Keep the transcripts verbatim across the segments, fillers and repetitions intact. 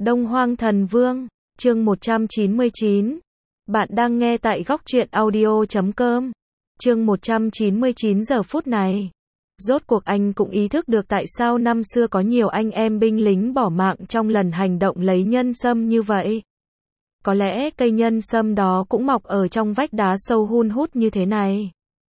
Đông Hoang Thần Vương, chương một trăm chín mươi chín. Bạn đang nghe tại góc truyện audio chấm com. Chương một trăm chín mươi chín giờ phút này. Rốt cuộc anh cũng ý thức được tại sao năm xưa có nhiều anh em binh lính bỏ mạng trong lần hành động lấy nhân sâm như vậy. Có lẽ cây nhân sâm đó cũng mọc ở trong vách đá sâu hun hút như thế này.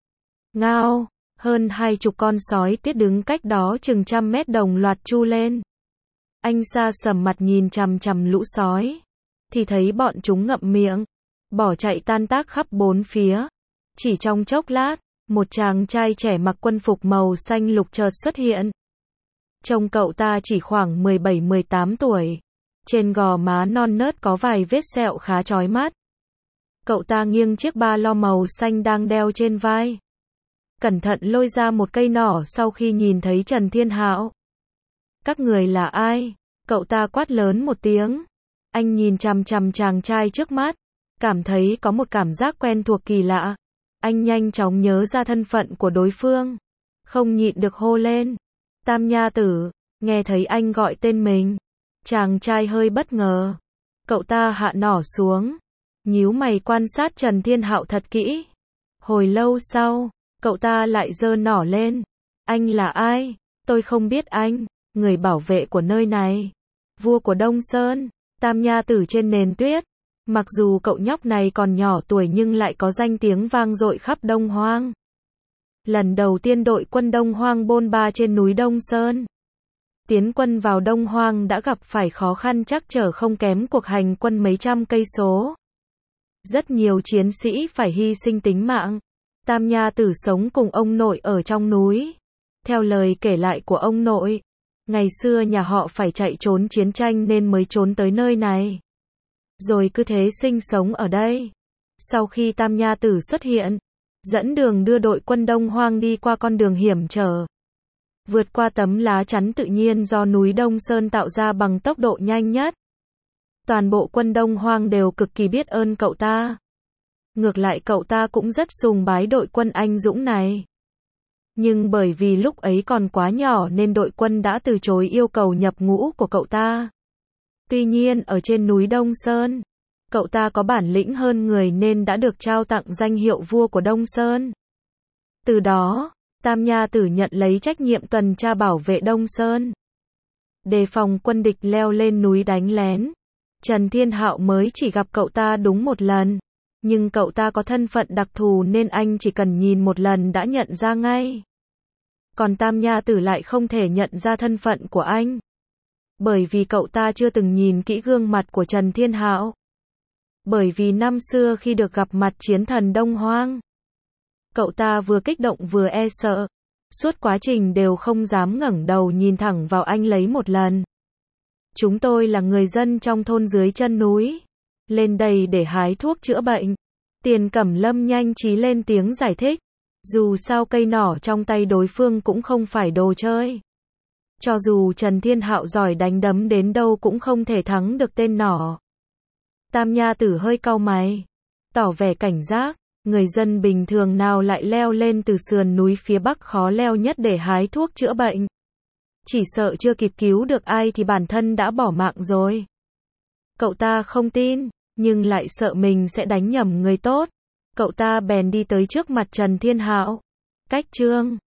Ngao, hơn hai chục con sói tiết đứng cách đó chừng trăm mét đồng loạt chu lên. Anh Sa sầm mặt nhìn chằm chằm lũ sói, thì thấy bọn chúng ngậm miệng, bỏ chạy tan tác khắp bốn phía. Chỉ trong chốc lát, một chàng trai trẻ mặc quân phục màu xanh lục chợt xuất hiện. Trông cậu ta chỉ khoảng mười bảy mười tám tuổi, trên gò má non nớt có vài vết sẹo khá chói mắt. Cậu ta nghiêng chiếc ba lo màu xanh đang đeo trên vai, cẩn thận lôi ra một cây nỏ sau khi nhìn thấy Trần Thiên Hạo. Các người là ai? Cậu ta quát lớn một tiếng. Anh nhìn chằm chằm chàng trai trước mắt, cảm thấy có một cảm giác quen thuộc kỳ lạ. Anh nhanh chóng nhớ ra thân phận của đối phương, không nhịn được hô lên. Tam Nha Tử. Nghe thấy anh gọi tên mình, chàng trai hơi bất ngờ. Cậu ta hạ nỏ xuống, nhíu mày quan sát Trần Thiên Hạo thật kỹ. Hồi lâu sau, cậu ta lại giơ nỏ lên. Anh là ai? Tôi không biết anh. Người bảo vệ của nơi này, vua của Đông Sơn, Tam Nha Tử trên nền tuyết. Mặc dù cậu nhóc này còn nhỏ tuổi nhưng lại có danh tiếng vang dội khắp Đông Hoang. Lần đầu tiên đội quân Đông Hoang bôn ba trên núi Đông Sơn, tiến quân vào Đông Hoang đã gặp phải khó khăn trắc trở không kém cuộc hành quân mấy trăm cây số. Rất nhiều chiến sĩ phải hy sinh tính mạng. Tam Nha Tử sống cùng ông nội ở trong núi. Theo lời kể lại của ông nội, ngày xưa nhà họ phải chạy trốn chiến tranh nên mới trốn tới nơi này, rồi cứ thế sinh sống ở đây. Sau khi Tam Nha Tử xuất hiện, dẫn đường đưa đội quân Đông Hoang đi qua con đường hiểm trở, vượt qua tấm lá chắn tự nhiên do núi Đông Sơn tạo ra bằng tốc độ nhanh nhất. Toàn bộ quân Đông Hoang đều cực kỳ biết ơn cậu ta. Ngược lại cậu ta cũng rất sùng bái đội quân anh dũng này. Nhưng bởi vì lúc ấy còn quá nhỏ nên đội quân đã từ chối yêu cầu nhập ngũ của cậu ta. Tuy nhiên ở trên núi Đông Sơn, cậu ta có bản lĩnh hơn người nên đã được trao tặng danh hiệu vua của Đông Sơn. Từ đó, Tam Nha Tử nhận lấy trách nhiệm tuần tra bảo vệ Đông Sơn, đề phòng quân địch leo lên núi đánh lén. Trần Thiên Hạo mới chỉ gặp cậu ta đúng một lần, nhưng cậu ta có thân phận đặc thù nên anh chỉ cần nhìn một lần đã nhận ra ngay. Còn Tam Nha Tử lại không thể nhận ra thân phận của anh, bởi vì cậu ta chưa từng nhìn kỹ gương mặt của Trần Thiên Hạo. Bởi vì năm xưa khi được gặp mặt chiến thần Đông Hoang, cậu ta vừa kích động vừa e sợ, suốt quá trình đều không dám ngẩng đầu nhìn thẳng vào anh lấy một lần. Chúng tôi là người dân trong thôn dưới chân núi, lên đây để hái thuốc chữa bệnh. Tiền Cẩm Lâm nhanh trí lên tiếng giải thích. Dù sao cây nỏ trong tay đối phương cũng không phải đồ chơi. Cho dù Trần Thiên Hạo giỏi đánh đấm đến đâu cũng không thể thắng được tên nỏ. Tam Nha Tử hơi cau mày, tỏ vẻ cảnh giác. Người dân bình thường nào lại leo lên từ sườn núi phía bắc khó leo nhất để hái thuốc chữa bệnh. Chỉ sợ chưa kịp cứu được ai thì bản thân đã bỏ mạng rồi. Cậu ta không tin, nhưng lại sợ mình sẽ đánh nhầm người tốt. Cậu ta bèn đi tới trước mặt Trần Thiên Hạo. Cách chương